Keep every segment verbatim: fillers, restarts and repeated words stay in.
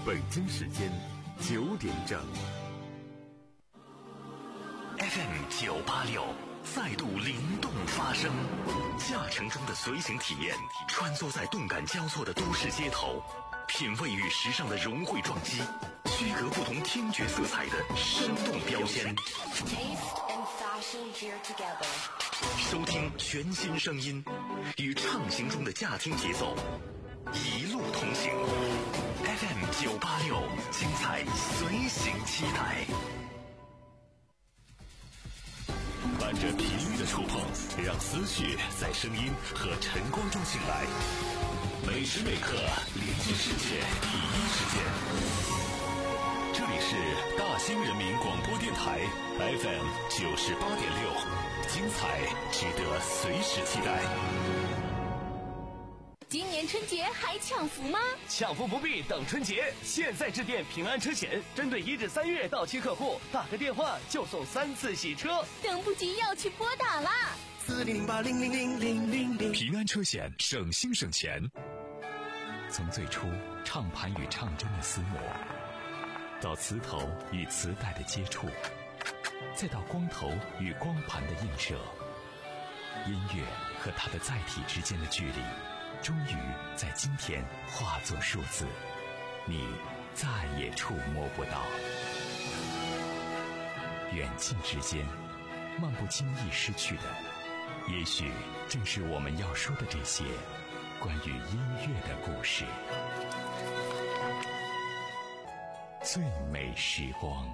北京时间九点整。 F M 九八六再度灵动发声，驾乘中的随行体验，穿梭在动感交错的都市街头，品味与时尚的融汇撞击，区隔不同听觉色彩的生动标签。收听全新声音，与畅行中的驾听节奏，一路同行。F M 九八六，精彩随行期待。伴着频率的触碰，让思绪在声音和晨光中醒来。每时每刻连接世界第一时间。这里是大兴人民广播电台 F M 九十八点六，精彩值得随时期待。 今年春节还抢福吗？ 抢福不必等春节，现在致电平安车险，针对一至三月到期客户，打个电话就送三次洗车。 等不及要去拨打啦！ 四零零八零零零零零零。 平安车险，省心省钱。从最初唱盘与唱针的厮磨，到磁头与磁带的接触，再到光头与光盘的映射，音乐和它的载体之间的距离，终于在今天化作数字，你再也触摸不到。远近之间，漫不经意失去的，也许正是我们要说的这些关于音乐的故事。最美时光。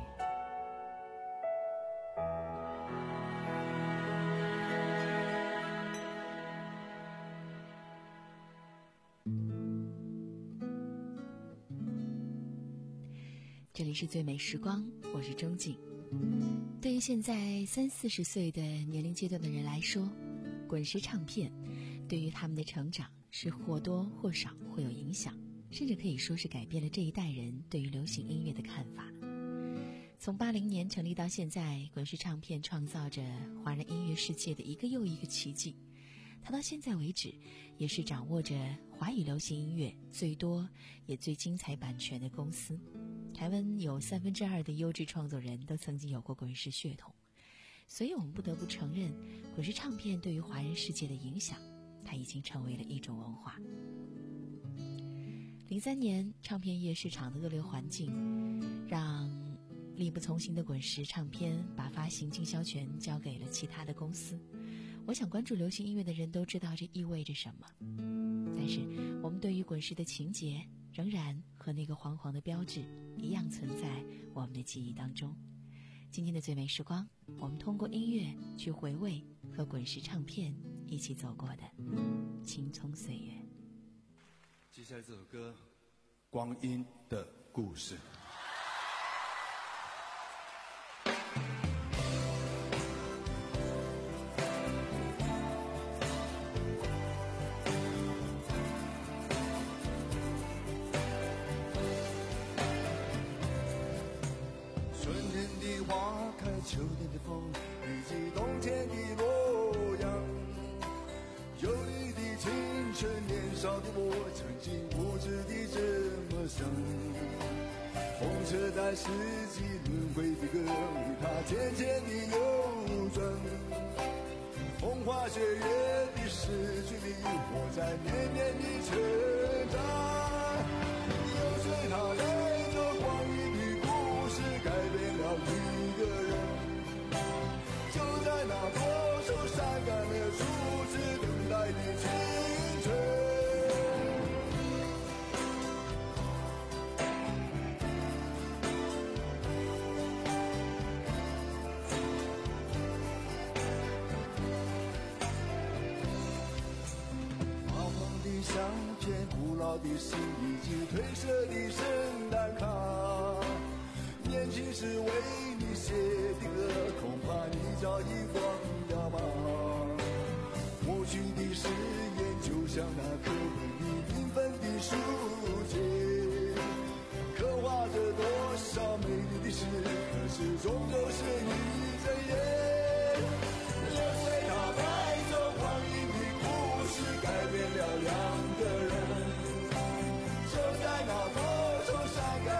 这里是最美时光，我是钟静。对于现在三四十岁的年龄阶段的人来说，滚石唱片对于他们的成长是或多或少会有影响，甚至可以说是改变了这一代人对于流行音乐的看法。从八零年成立到现在，滚石唱片创造着华人音乐世界的一个又一个奇迹。它到现在为止也是掌握着华语流行音乐最多也最精彩版权的公司。台湾有三分之二的优质创作人都曾经有过滚石血统，所以我们不得不承认，滚石唱片对于华人世界的影响，它已经成为了一种文化。零三年，唱片业市场的恶劣环境，让力不从心的滚石唱片把发行经销权交给了其他的公司。我想关注流行音乐的人都知道这意味着什么，但是我们对于滚石的情结仍然和那个黄黄的标志一样存在我们的记忆当中。今天的最美时光，我们通过音乐去回味和滚石唱片一起走过的青葱岁月。 接下来这首歌《光阴的故事》。 秋天的风，以及冬天的洛阳。忧郁的青春，年少的我，曾经无知地这么想。风车在四季轮回的歌里，它渐渐地扭转。风花雪月的诗句里，我在年年的成长。有谁他带着光阴的故事，改变了一个人。在那多愁善感的初次等待的青春，黄黄的相片，古老的信以及褪色的圣诞卡，年轻时为你写的歌，恐怕你早已忘掉吧。过去的誓言就像那课本里缤纷的书签，刻画着多少美丽的诗，可是终究是一阵烟。流水它带走光阴的故事，改变了两个人，就在那多愁善感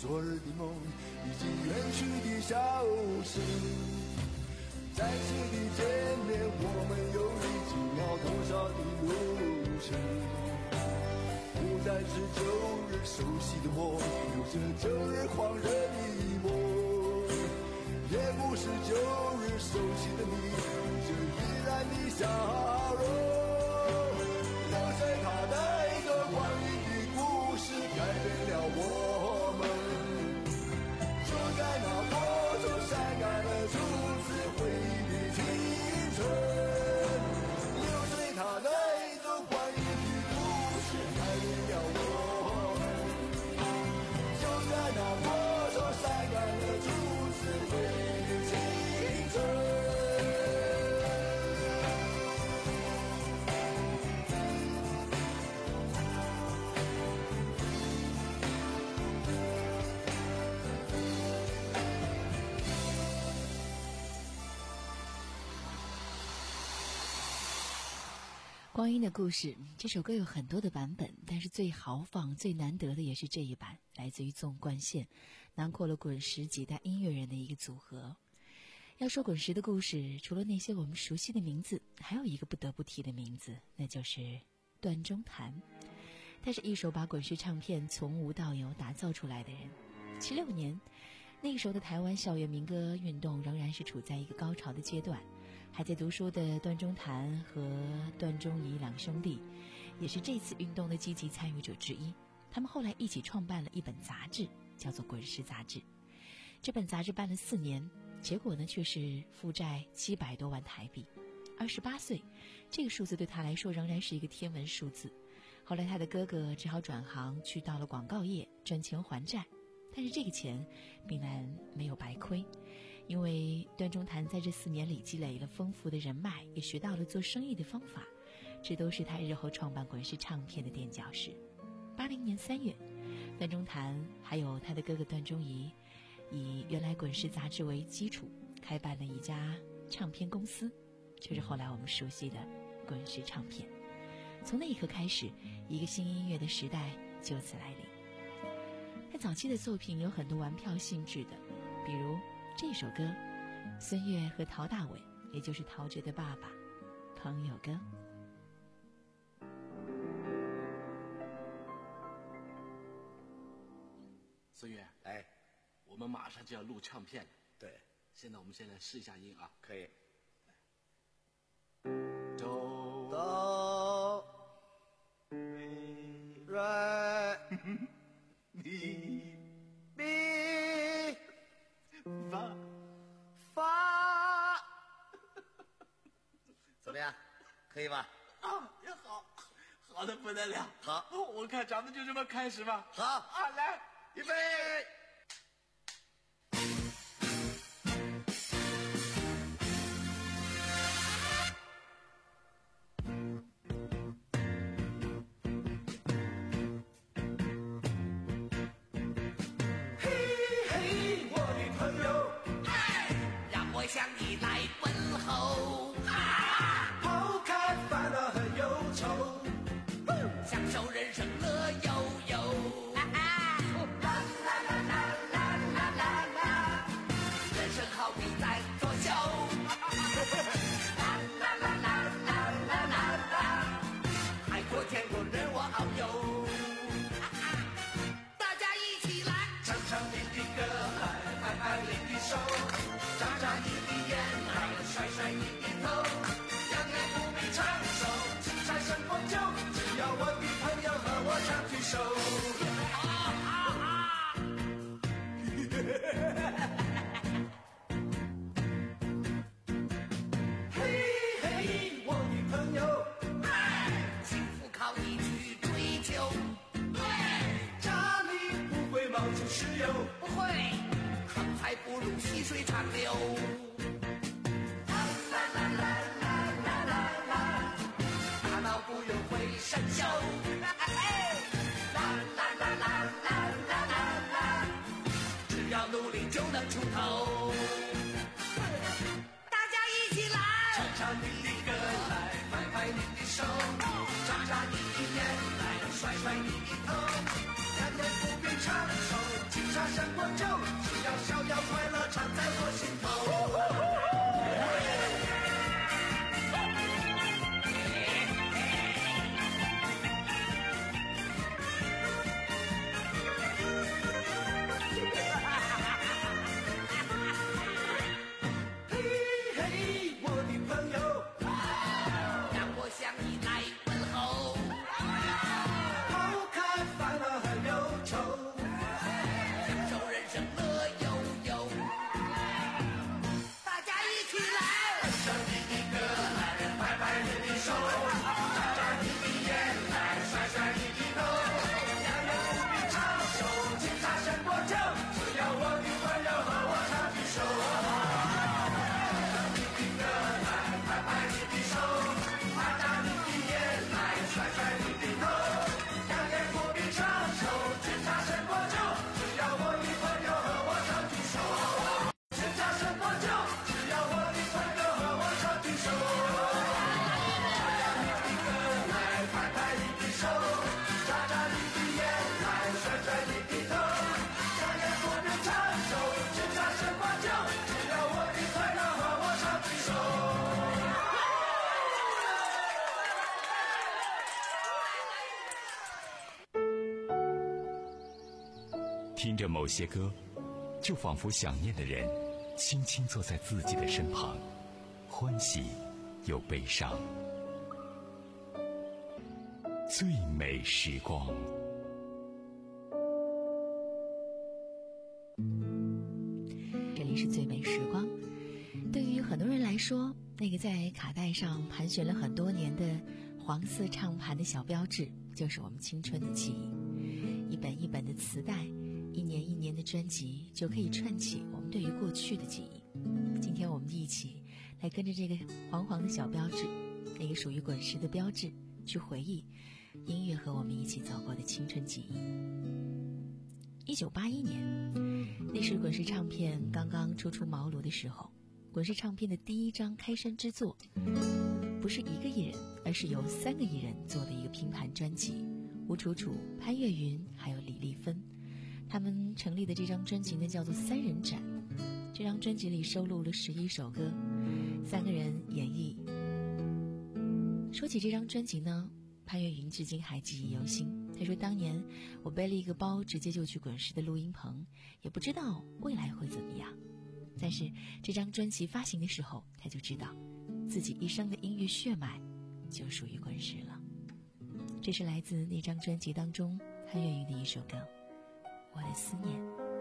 昨日的梦以及远去的笑声。再次的见面，我们又历经了多少的路程？不再是旧日熟悉的我，有着旧日狂热的梦，也不是旧日熟悉的你，有着依然的笑容。流水它带着光阴的故事，改变了我们。就在那多愁晒干了初次回忆的青春，流水它带着光阴的故事，改变了我们。就在那多愁晒干了初次回忆的青春。 光阴的故事这首歌有很多的版本，但是最豪放最难得的也是这一版，来自于纵贯线，囊括了滚石几代音乐人的一个组合。要说滚石的故事，除了那些我们熟悉的名字，还有一个不得不提的名字，那就是段中谭。他是一手把滚石唱片从无到有打造出来的人。七六年那个时候的台湾校园民歌运动仍然是处在一个高潮的阶段，还在读书的段中谭和段中仪两兄弟也是这次运动的积极参与者之一。他们后来一起创办了一本杂志，叫做《滚石杂志》。这本杂志办了四年，结果呢却是负债七百多万台币。二十八岁，这个数字对他来说仍然是一个天文数字。后来他的哥哥只好转行去到了广告业赚钱还债，但是这个钱并然没有白亏，因为段中谭在这四年里积累了丰富的人脉，也学到了做生意的方法，这都是他日后创办滚石唱片的垫脚石。八零年三月，段中谭还有他的哥哥段中仪以原来滚石杂志为基础，开办了一家唱片公司，就是后来我们熟悉的滚石唱片。从那一刻开始，一个新音乐的时代就此来临。他早期的作品有很多玩票性质的，比如这首歌，孙悦和陶大伟，也就是陶喆的爸爸，朋友歌。 孙悦，哎，我们马上就要录唱片了。对，现在我们先来试一下音啊。可以。哆哆咪来咪咪发发， 怎么样？可以吧？ 啊，也好，好的不得了。 好， 我看咱们就这么开始吧。 好啊，来， 预备。 向你来问候， 抛开烦恼和忧愁， 享受人生乐悠悠。啦啦啦啦啦啦啦啦，人生好比在作秀。啦啦啦啦啦啦啦啦，海阔天空任我遨游。大家一起来， 唱唱你的歌，来拍拍你的手。眨眨你的眼，还有甩甩你的头，两年不必长寿，青山生红酒，只要我的朋友和我唱举手。嘿嘿，我的朋友， 幸福靠你去追求。对， 家里不会冒出石油， 不会。还不如细水长流。啦啦啦啦啦啦啦啦，大脑不用会生锈。啦啦啦啦啦啦啦啦，只要努力就能出头。大家一起来， 唱唱你的歌，来拍拍你的手，眨眨你的眼，来甩甩你的头，两年不必长寿，青山茶胜过酒，只要逍遥快乐常在我心头。 听着某些歌，就仿佛想念的人轻轻坐在自己的身旁，欢喜又悲伤。最美时光。 这里是最美时光。对于很多人来说，那个在卡带上盘旋了很多年的黄色唱盘的小标志，就是我们青春的记忆。一本一本的磁带，一年一年的专辑，就可以串起我们对于过去的记忆。今天我们一起来跟着这个黄黄的小标志，那个属于滚石的标志，去回忆音乐和我们一起走过的青春记忆。一九八一年，那是滚石唱片刚刚初出茅庐的时候。滚石唱片的第一张开山之作，不是一个艺人，而是由三个艺人做的一个拼盘专辑。吴楚楚、潘越云还有李丽芬，他们成立的这张专辑呢叫做三人展。这张专辑里收录了十一首歌，三个人演绎。说起这张专辑呢，潘越云至今还记忆犹新。他说当年我背了一个包，直接就去滚石的录音棚，也不知道未来会怎么样。但是这张专辑发行的时候，他就知道自己一生的音乐血脉就属于滚石了。这是来自那张专辑当中潘越云的一首歌《我的思念》。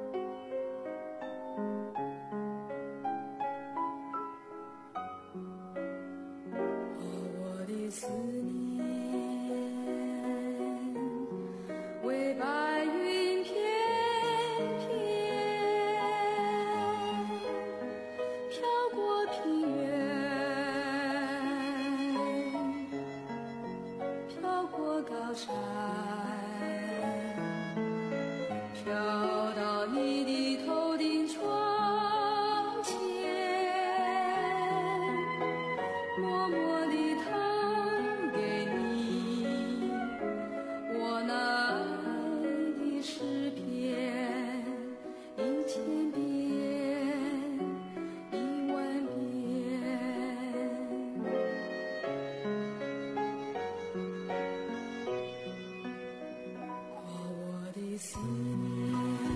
我的思念为白云翩翩飘过平原，飘过高山，飘到你的头顶窗前，默默地弹给你我那爱的诗篇，一千遍一万遍。过我的思念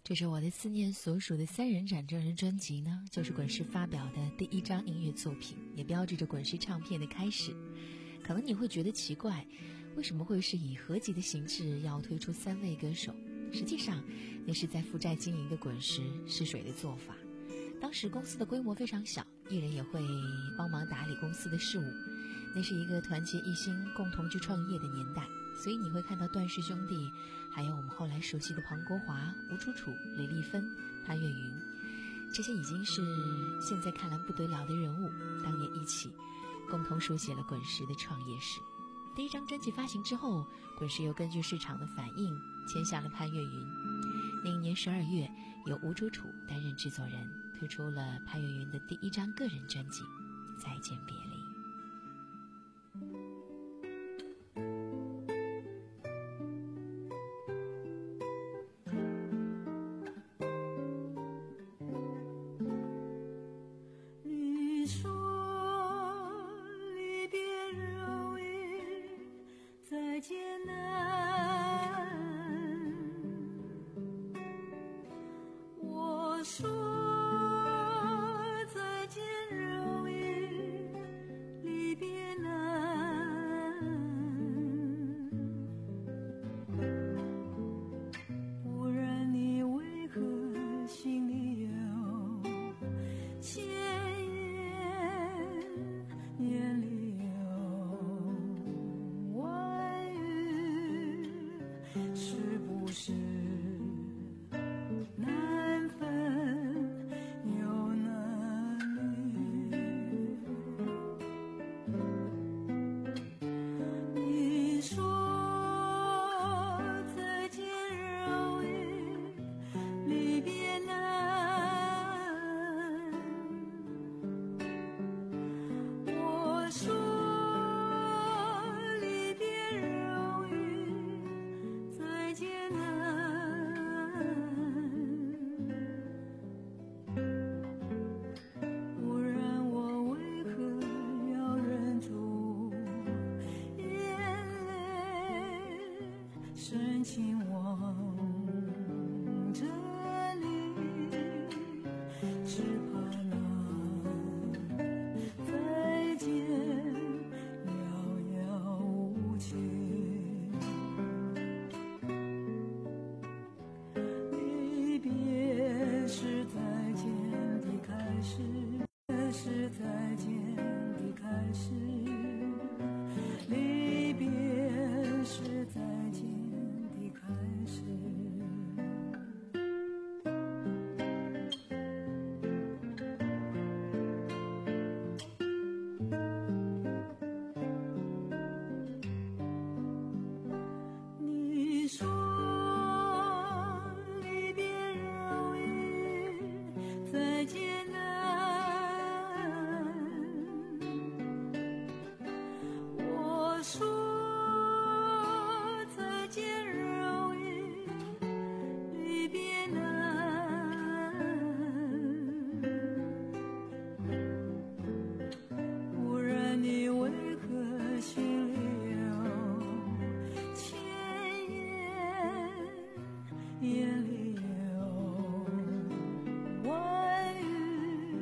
这是我的思念所属的三人展证人专辑呢，就是滚石发表的第一张音乐作品，也标志着滚石唱片的开始。可能你会觉得奇怪，为什么会是以合集的形式要推出三位歌手？实际上那是在负债经营的滚石试水的做法。当时公司的规模非常小，艺人也会帮忙打理公司的事务，那是一个团结一心共同去创业的年代。所以你会看到段氏兄弟，还有我们后来熟悉的庞国华、吴楚楚、李丽芬、潘越云，这些已经是现在看来不得了的人物，当年一起共同书写了滚石的创业史。第一张专辑发行之后，滚石又根据市场的反应签下了潘越云。那一年十二月，由吴楚楚担任制作人，推出了潘越云的第一张个人专辑《再见别离》。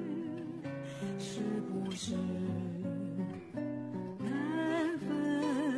难分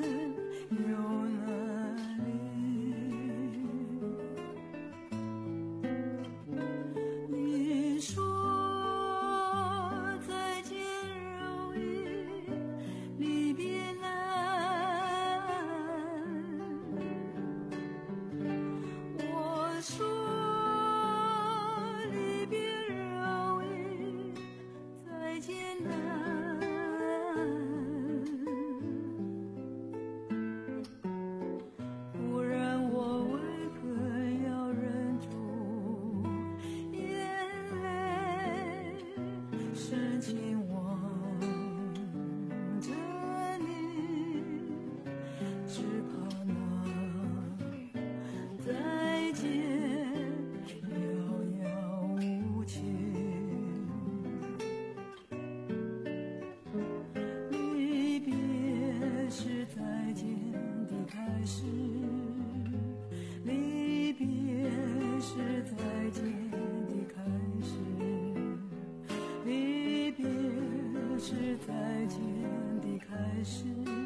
是再见的开始，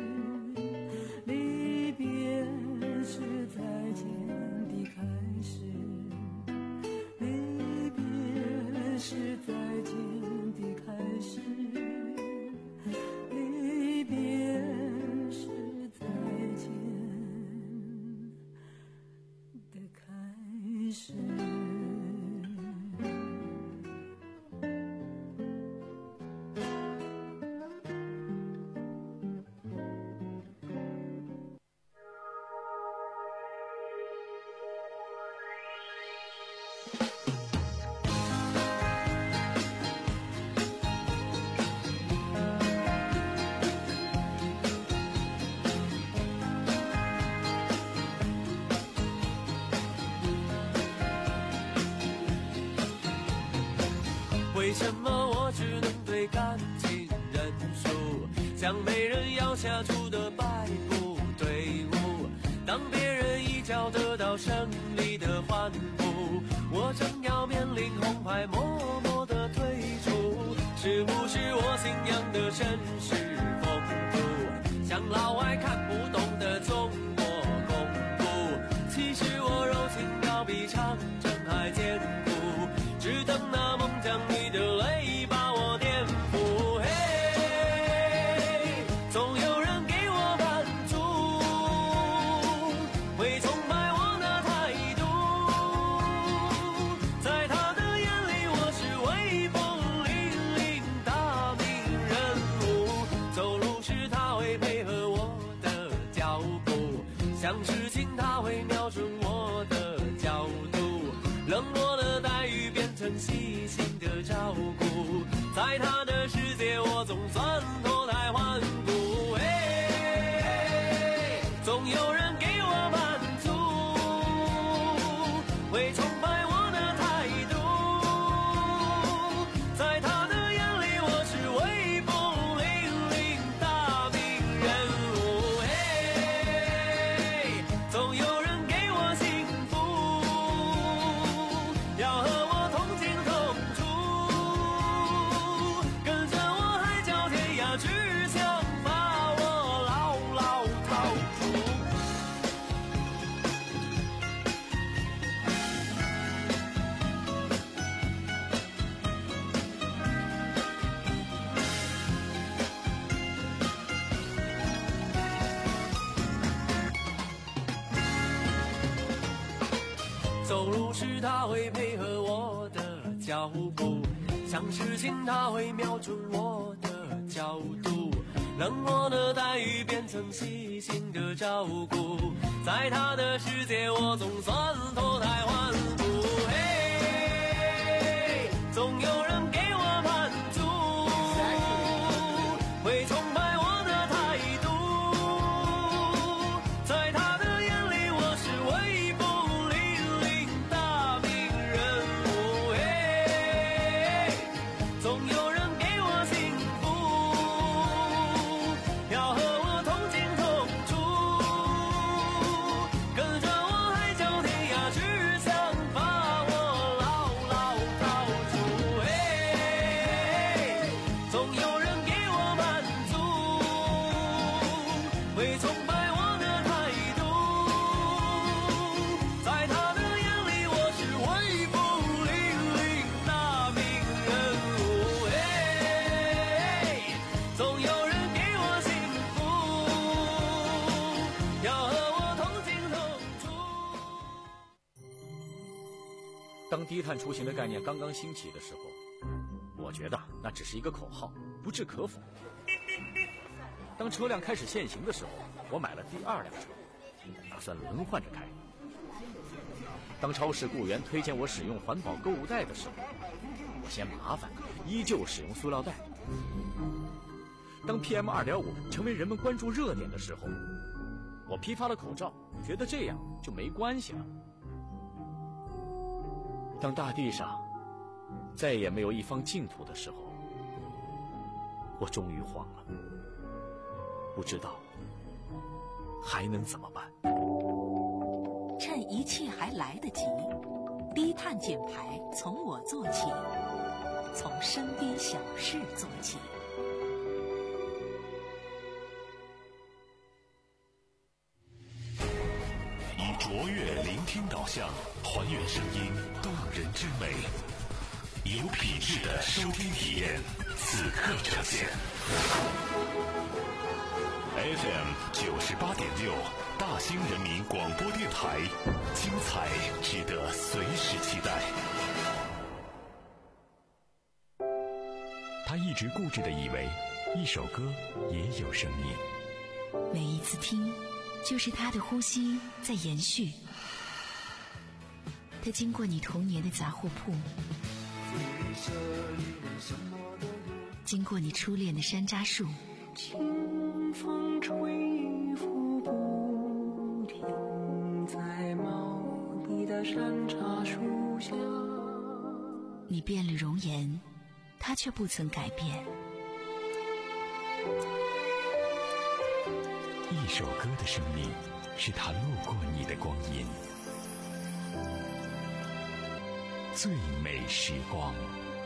离别是再见的开始，离别是再见的开始，离别是再见的开始。 为什么我只能对感情认输，像没人要下注的败部队伍？当别人一脚得到胜利的欢呼，我正要面临红牌，默默的退出。是不是我信仰的绅士风度，像老外看不懂的中国功夫？其实我柔情要比长城还坚固，只等那孟姜女的泪把我颠覆。嘿，总有人给我满足，会崇拜我的态度。在他的眼里，我是威风凛凛大名人物。走路时他会配合我的脚步，想事情他会瞄准我的角度，冷漠的待遇变成细心的照顾，在他的世界我总算脱胎换骨。哎，总有人给我满足，会崇拜我的态度，在他的眼里我是威风凛凛大名人物。哎，总有人给我幸福，要和我同进同出，跟着我海角天涯，只想把我牢牢套住。走路时他会配合我的脚步，想事情他会瞄准我的角度，冷漠的待遇变成细心的照顾，在他的世界我总算脱胎换骨。嘿，总有人给我满足，会崇拜我的态度，在他的眼里我是威风凛凛大名人物。嘿，总有人给我幸福，要和我同进同出，跟着我海角天涯，只想把我牢牢套住。嘿，总有人给我满足，会崇拜我的态度，在他的眼里我是威风凛凛大名人物。嘿，总有人给我幸福，要和我同进同出。 当低碳出行的概念刚刚兴起的时候，我觉得那只是一个口号，不置可否。当车辆开始限行的时候，我买了第二辆车，打算轮换着开。当超市雇员推荐我使用环保购物袋的时候，我嫌麻烦，依旧使用塑料袋。当 P M 二点五 成为人们关注热点的时候，我批发了口罩，觉得这样就没关系了。当大地上再也没有一方净土的时候，我终于慌了，不知道还能怎么办。 趁一切还来得及，低碳减排从我做起，从身边小事做起。 活跃聆听导向，还原声音动人之美，有品质的收听体验，此刻呈现。F M 九十八点六，大兴人民广播电台，精彩值得随时期待。他一直固执地以为，一首歌也有生命。 每一次听，就是他的呼吸在延续。他经过你童年的杂货铺，经过你初恋的山楂树， 清风吹拂不停，在茂密的山茶树下。 你变了容颜，他却不曾改变。 一首歌的生命，是他路过你的光阴。最美时光。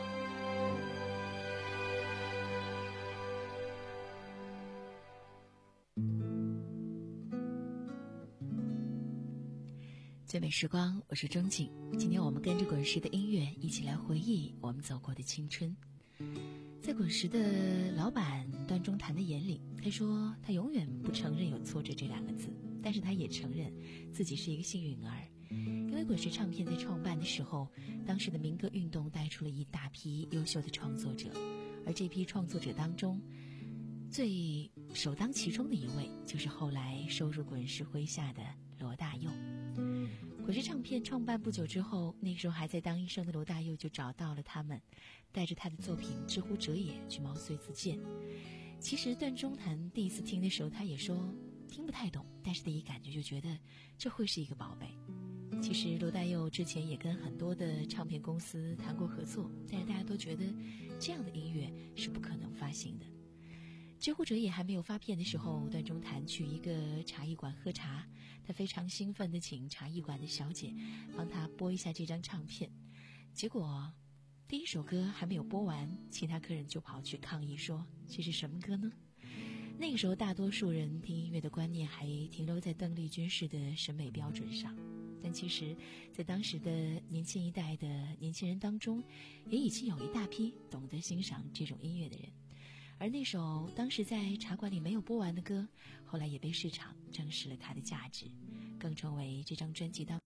最美时光，我是钟景。今天我们跟着滚石的音乐一起来回忆我们走过的青春。在滚石的老板段中谈的眼里，他说他永远不承认有挫折这两个字，但是他也承认自己是一个幸运儿。因为滚石唱片在创办的时候，当时的民歌运动带出了一大批优秀的创作者，而这批创作者当中，最首当其冲的一位就是后来收入滚石麾下的罗大佑。滚石唱片创办不久之后，那个时候还在当医生的罗大佑就找到了他们，带着他的作品《知乎者也》去毛遂自荐。其实段中谈第一次听的时候，他也说听不太懂，但是他一感觉就觉得这会是一个宝贝。其实罗大佑之前也跟很多的唱片公司谈过合作，但是大家都觉得这样的音乐是不可能发行的。知乎者也还没有发片的时候，段中谈去一个茶艺馆喝茶，他非常兴奋地请茶艺馆的小姐帮他播一下这张唱片。结果第一首歌还没有播完，其他客人就跑去抗议说这是什么歌呢？那个时候大多数人听音乐的观念还停留在邓丽君式的审美标准上，但其实在当时的年轻一代的年轻人当中，也已经有一大批懂得欣赏这种音乐的人。而那首当时在茶馆里没有播完的歌，后来也被市场证实了它的价值，更成为这张专辑当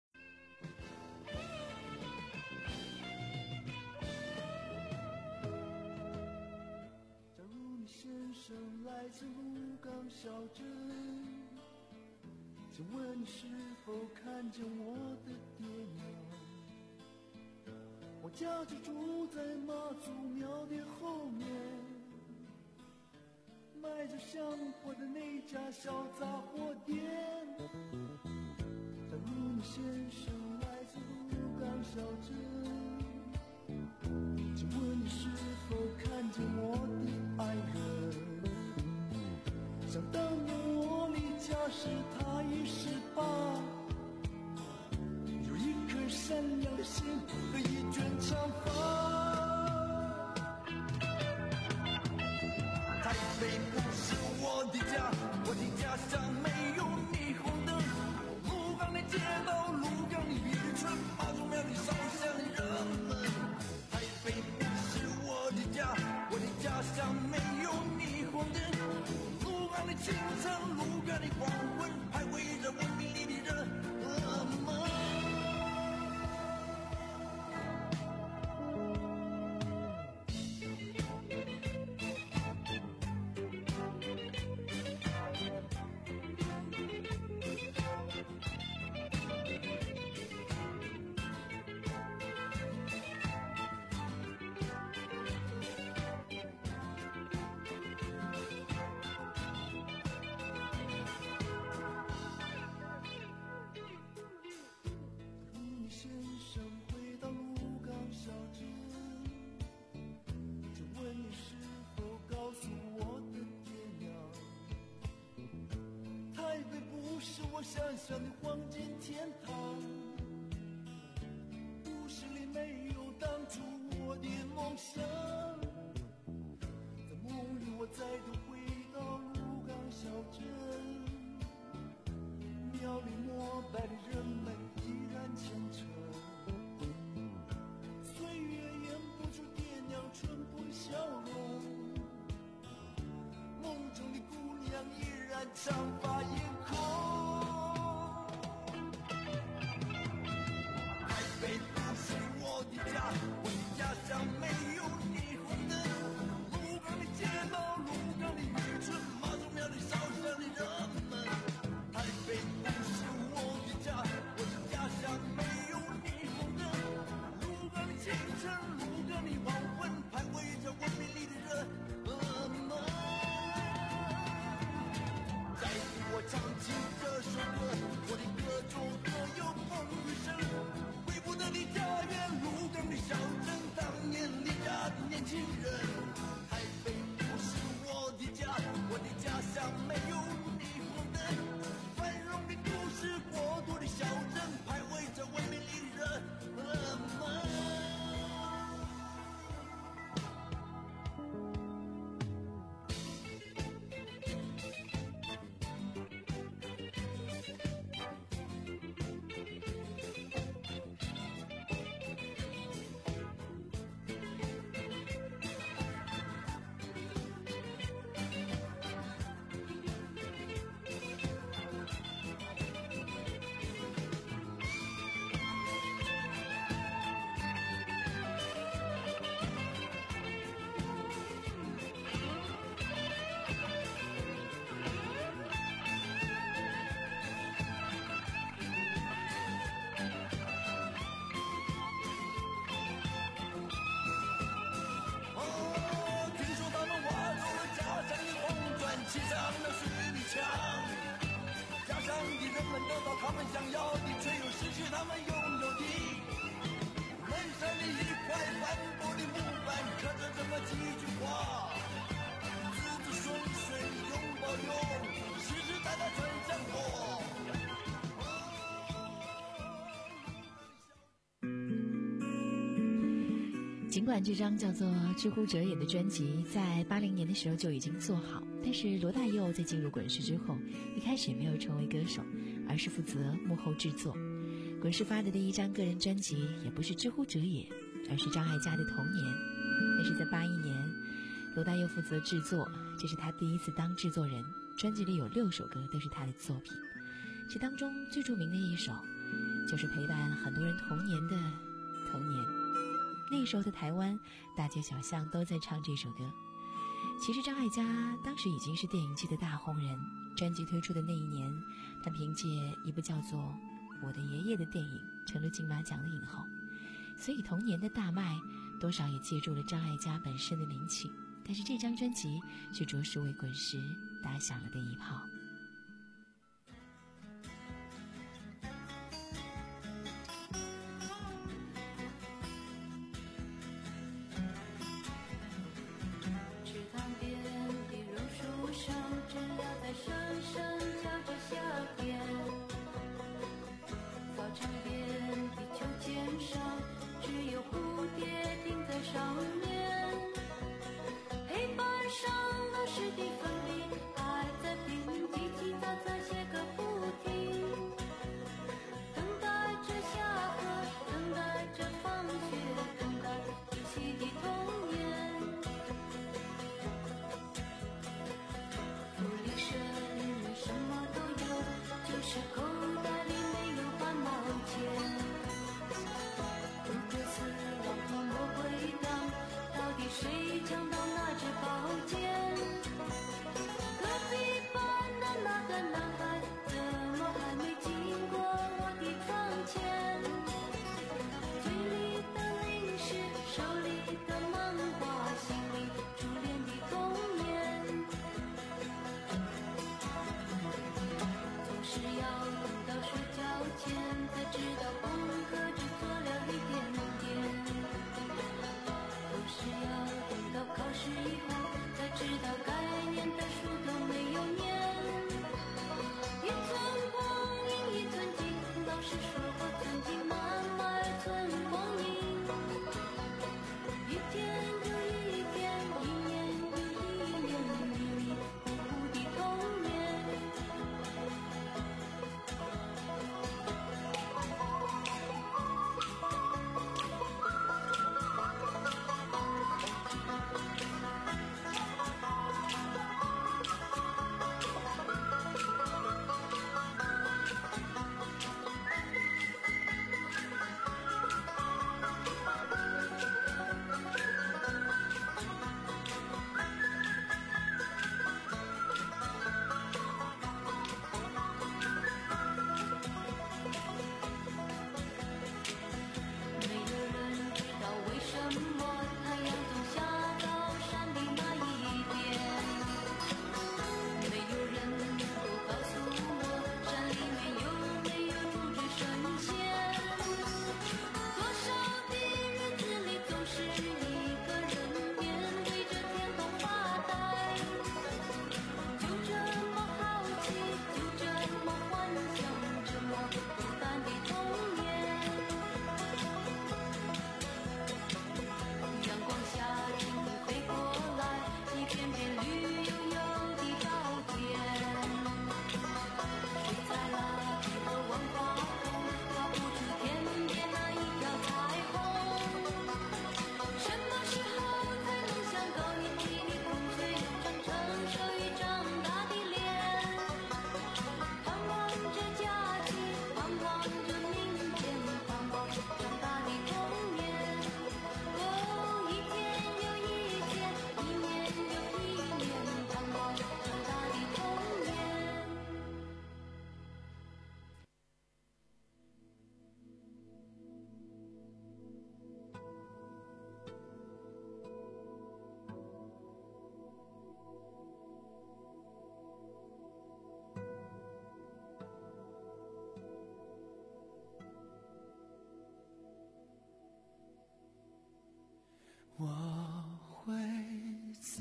假如你先生来自鹿港小镇，请问你是否看见我的爹娘？我家就住在妈祖庙的后面，卖着香火的那家小杂货店。假如你先生来自鹿港小镇，请问你是否看见我的爱人？想当年我离家时他已十八，有一颗善良的心和一卷长发。台北不是我的家，我的家乡没有霓虹灯。鹿港的街道，鹿港的渔村，妈祖庙的烧香人们。台北不是我的家，我的家乡没有霓虹灯。鹿港的清晨，鹿港的黄昏，还围着文明里的人们。先生回到鹿港小镇，请问你是否告诉我的爹娘？台北不是我想象的黄金天堂，都市里没有当初我的梦想。在梦里我再度回到鹿港小镇，庙里膜拜的人上依然长发艳空。台北不是我的家，我的家乡没有霓虹灯。鹿港的街道，鹿港的渔村，妈祖庙里烧香的人们。台北不是我的家，我的家乡没有霓虹灯。鹿港的清晨，鹿港的黄昏，徘徊着文明里的人们。再给我唱起这首歌，我的歌中歌有风雨声。回不得的家园，鹿港的小镇，当年离家的年轻人。台北不是我的家，我的家乡没有霓虹灯。繁荣的都市，国度的小镇，徘徊着文明里的人们。他们想要的，却又失去他们拥有的。门上的一块斑驳的木板，刻着这么几句话：子子孙孙永保佑，世世代代传香火。 尽管这张叫做《知乎者也》的专辑在八零年的时候就已经做好，但是罗大佑在进入滚石之后，一开始也没有成为歌手，而是负责幕后制作。滚石发的第一张个人专辑也不是《知乎者也》，而是张艾嘉的《童年》。但是在八一年，罗大佑负责制作，这是他第一次当制作人。专辑里有六首歌都是他的作品，其当中最著名的一首就是陪伴很多人童年的《童年》。那时候的台湾，大街小巷都在唱这首歌。其实张艾嘉当时已经是电影界的大红人，专辑推出的那一年，他凭借一部叫做《我的爷爷》的电影成了金马奖的影后，所以童年的大卖多少也借助了张艾嘉本身的名气，但是这张专辑却着实为滚石打响了第一炮。 福林生日上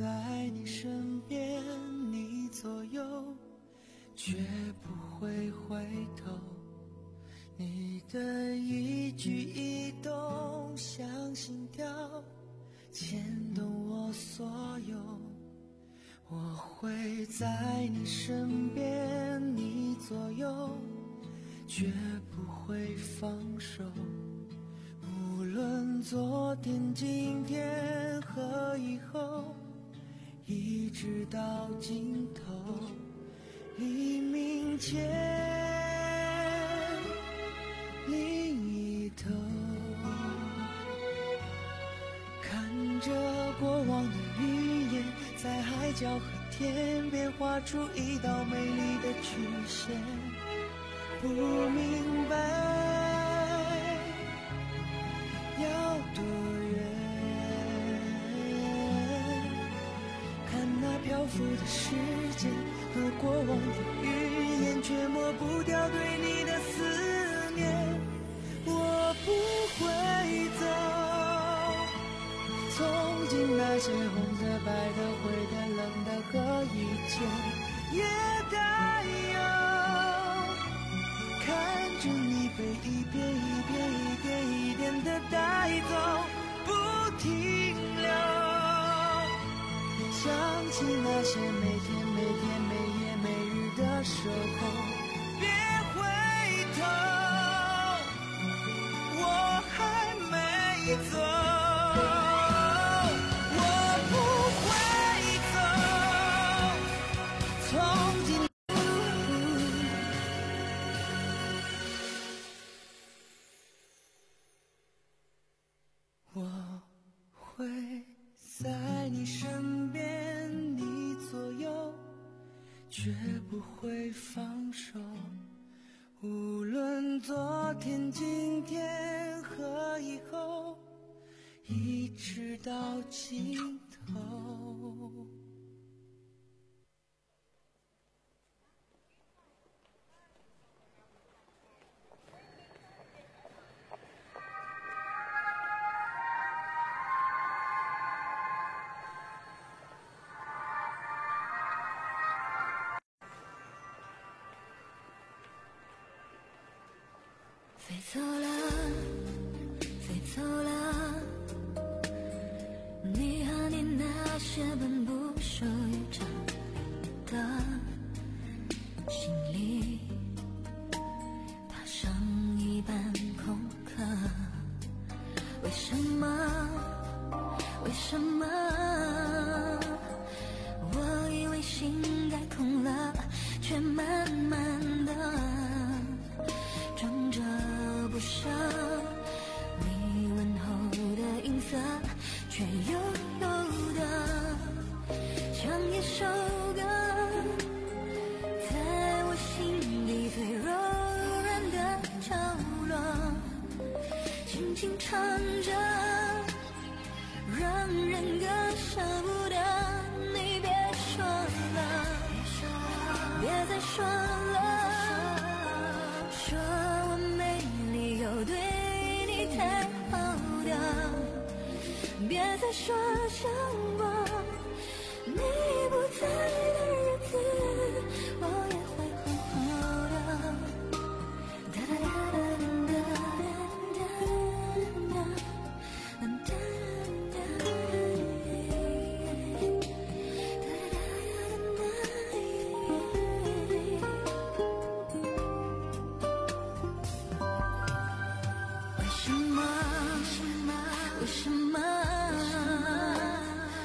在你身边，你左右，绝不会回头。你的一举一动像心跳，牵动我所有。我会在你身边，你左右，绝不会放手。无论昨天、今天和以后，一直到尽头。黎明前另一头，看着过往的云烟，在海角和天边画出一道美丽的曲线。不明白要多远，看那漂浮的时间和过往的语言，却抹不掉对你的思念。我不会走，从今那些红的、白的、灰的、冷的和一切也带有，看着你被一遍一遍一点一点的带走，不停留，想起那些每天每天每夜每日的守候。别回头，我还没走，我不会走，从今我会在你身边，你左右，绝不会放手。无论昨天、今天和以后，一直到尽头。 飞走了，飞走了，你和你那些本不属于这里的心里，爬上一半空壳。为什么？为什么？我以为心该空了，却慢慢的装着不舍，你问候的音色，却悠悠的像一首歌，在我心里最柔软的角落，轻轻唱着，让人割舍不得。你别说了，别再说了，说我没理由对你太好的，别再说想我，你不在的日子，我也会好好的。哒哒哒哒哒哒哒哒哒。为什么？为什么？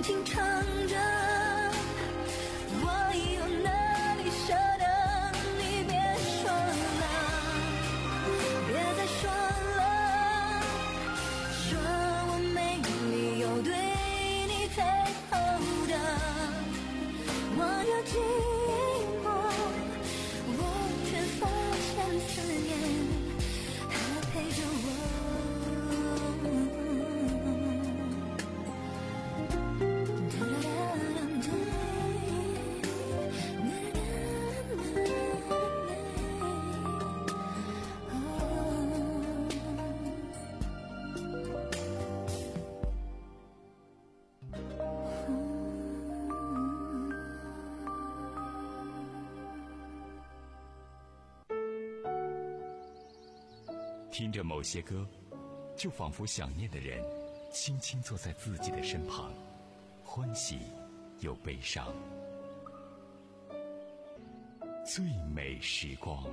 轻唱着，我又哪里舍得？你别说了，别再说了，说我没理由对你退后的，我有寂寞，我却发现思念还陪着我。 听着某些歌，就仿佛想念的人轻轻坐在自己的身旁，欢喜又悲伤。最美时光。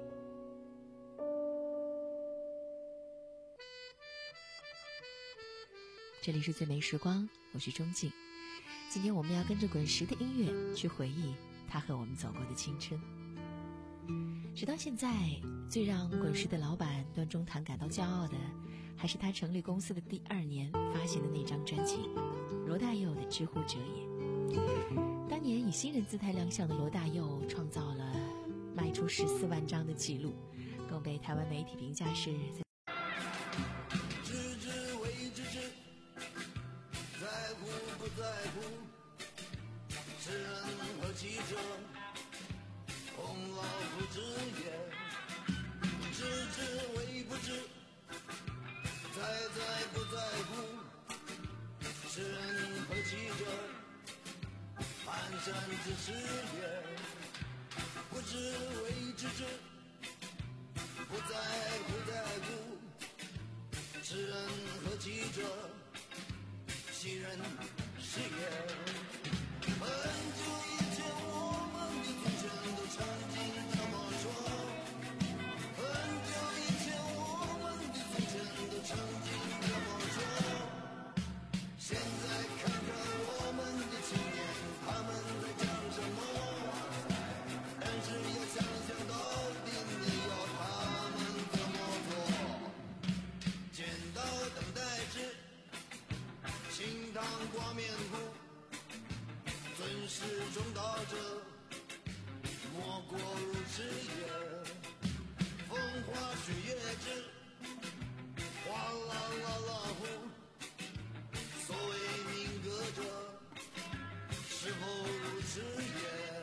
这里是最美时光，我是钟静。今天我们要跟着滚石的音乐去回忆他和我们走过的青春。直到现在，最让滚石的老板段中谈感到骄傲的，还是他成立公司的第二年发行的那张专辑《罗大佑的知乎者也》。当年以新人姿态亮相的罗大佑，创造了卖出十四万张的记录，更被台湾媒体评价是知之为知之，在乎不在乎，知人何其者，孔老夫子也。知之为不知，在在不在乎，知人何其者，蹒跚之事也。不知为知之，不在不在乎，知人何其者，昔人是也。很久以前我们的祖先都曾经这么说，很久以前我们的祖先都曾经这么说。现在看看我们的青年，他们在讲什么？但是要想想到底你要他们怎么做？剪刀等待之，清汤挂面糊，尊师重道者，莫过如此也。风花雪月之，哗啦啦啦呼，所谓民歌者，是否如此也？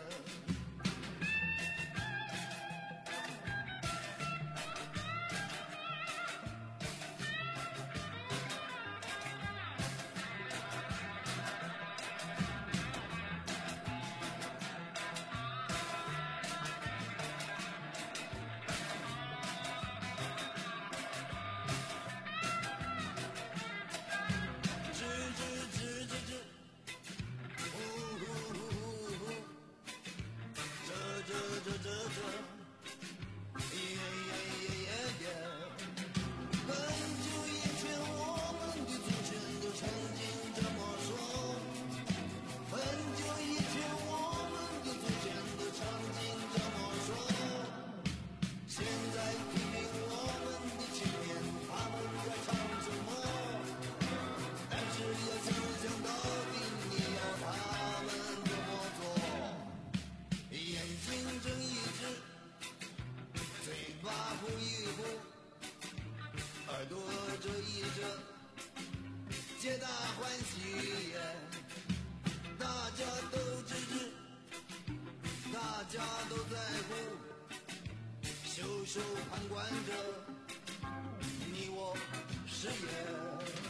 皆大欢喜也，大家都知之，大家都在乎，袖手旁观者，你我是也。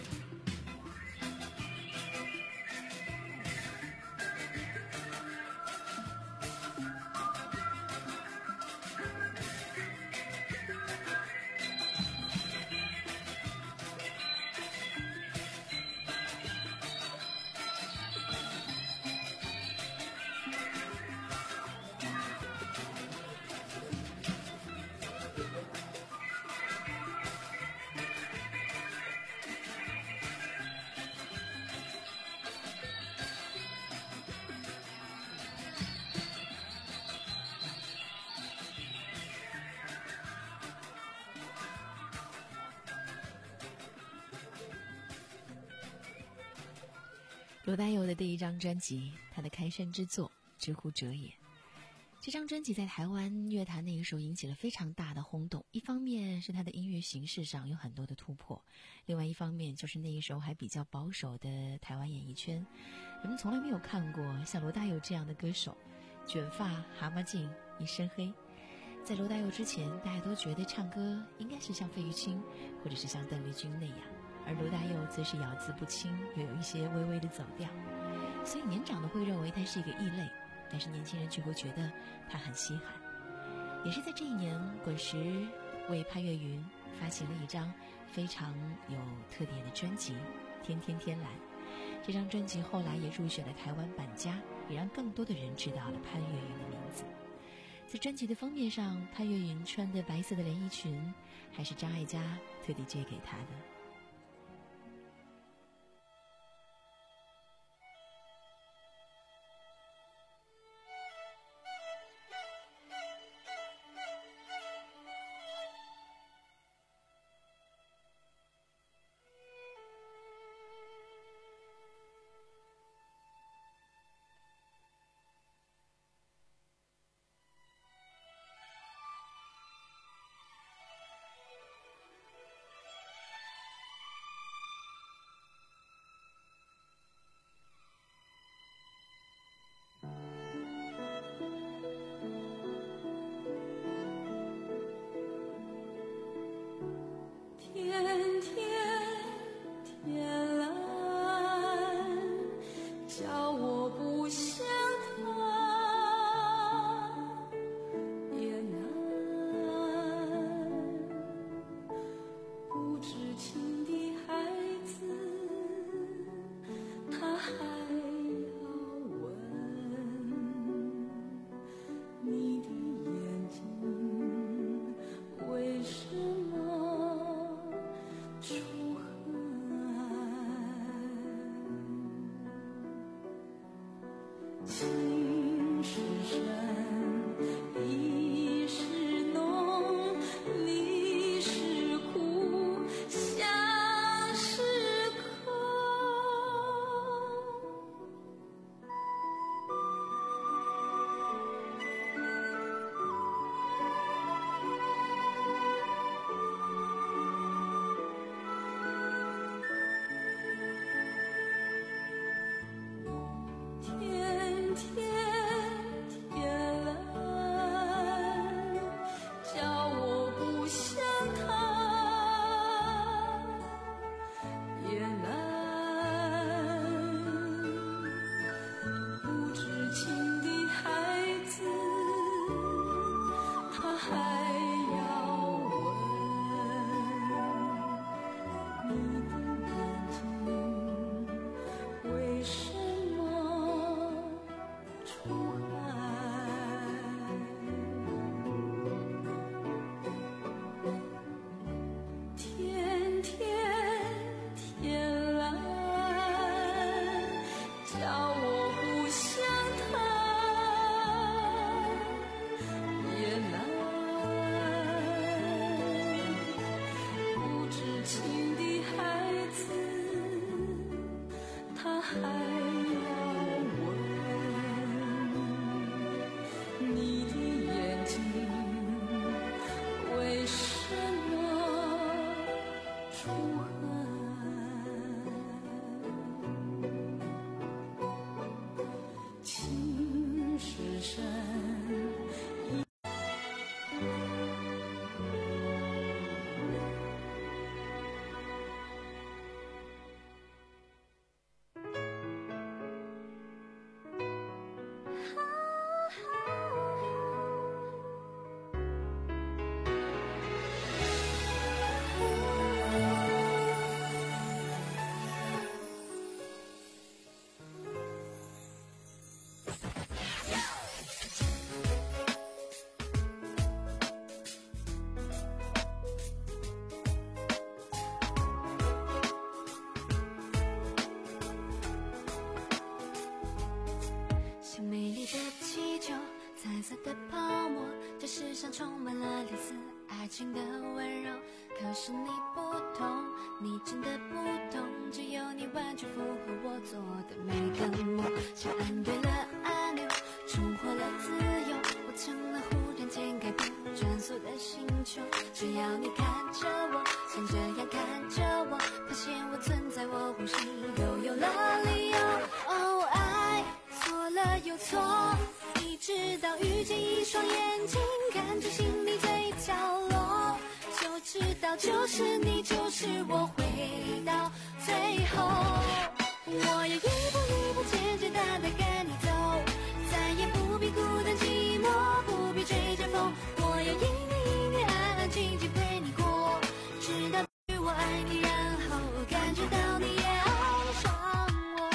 罗大佑的第一张专辑，他的开山之作《知乎者也》。这张专辑在台湾乐坛那个时候引起了非常大的轰动，一方面是他的音乐形式上有很多的突破，另外一方面就是那个时候还比较保守的台湾演艺圈，人们从来没有看过像罗大佑这样的歌手，卷发、蛤蟆镜、一身黑。在罗大佑之前，大家都觉得唱歌应该是像费玉清或者是像邓丽君那样，而罗大佑则是咬字不清，又有一些微微的走调，所以年长的会认为他是一个异类，但是年轻人却会觉得他很稀罕。也是在这一年，滚石为潘越云发行了一张非常有特点的专辑《天天天蓝》。这张专辑后来也入选了台湾百家，也让更多的人知道了潘越云的名字。在专辑的封面上，潘越云穿的白色的连衣裙，还是张艾嘉特地借给他的。 情的温柔，可是你不懂，你真的不懂，只有你完全符合我做的每个梦，像按对了按钮，重获了自由。我成了忽然间改变转速的星球，只要你看着我，像这样看着我，发现我存在，我呼吸都有了理由。哦，爱错了又错，一直到遇见一双眼睛，看着心里最角落，就知道就是你，就是我，回到最后。我要一步一步简简单单跟你走，再也不必孤单寂寞，不必追着风。我要一年一年安安静静陪你过，直到我爱你，然后感觉到你也爱上我。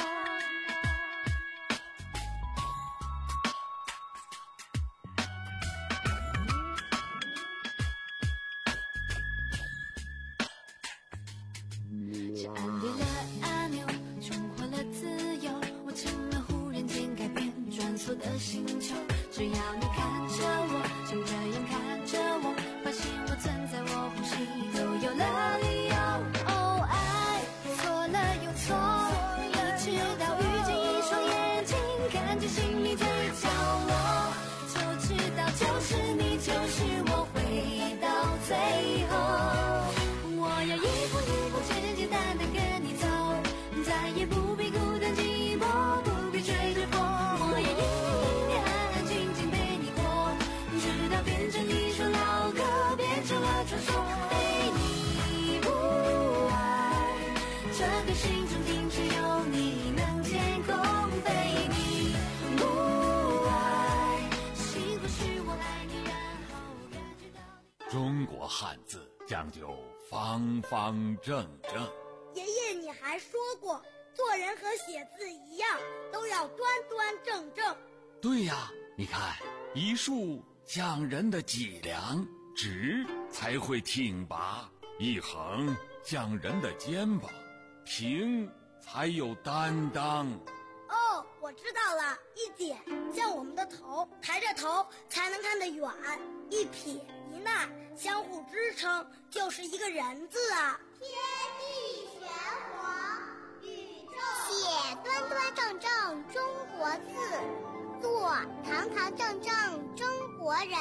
是按对了按钮，重获了自由。我成了忽然间改变转速的星球，只要你看着我，就这样看着我，发现我存在，我呼吸都有了理由。哦，爱错了又错，一直到遇见一双眼睛，看见心里最角落，就知道就是你，就是我，回到最后。我要一步一步简简单单跟你走，再也不必孤单寂寞，不必追着风。我要一年一年安安静静陪你过，直到变成一首老歌，变成了传说。被你不爱，这个心中定只有你能监控。被你不爱，幸福是我爱你，然后感觉到你。 中国汉字讲究方方正正。 爷爷，你还说过，做人和写字一样，都要端端正正。 对呀，你看，一竖讲人的脊梁，直才会挺拔；一横讲人的肩膀，平才有担当。 哦，我知道了，一点像我们的头，抬着头才能看得远；一撇一捺相互支撑，就是一个人字啊。 天地玄黄，宇宙写端端正正中国字，做堂堂正正中国人。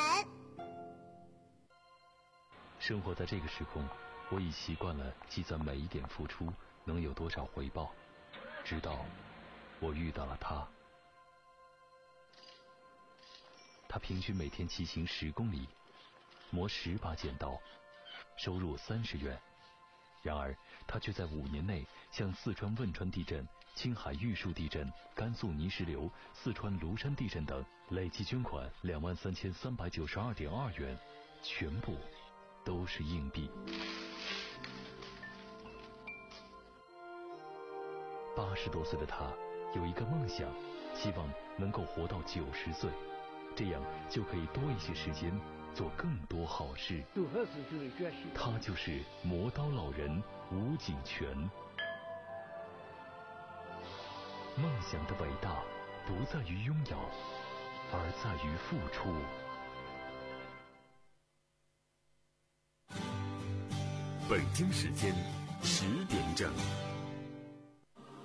生活在这个时空，我已习惯了计算每一点付出能有多少回报，直到我遇到了他。他平均每天骑行十公里，磨十把剪刀，收入三十元。然而他却在五年内向四川汶川地震、青海玉树地震、甘肃泥石流、四川庐山地震等累计捐款两万三千三百九十二点二元，全部都是硬币。八十多岁的他有一个梦想，希望能够活到九十岁，这样就可以多一些时间做更多好事。 做好事就是决心。 他就是磨刀老人吴景全。梦想的伟大不在于拥有，而在于付出。 北京时间十点整。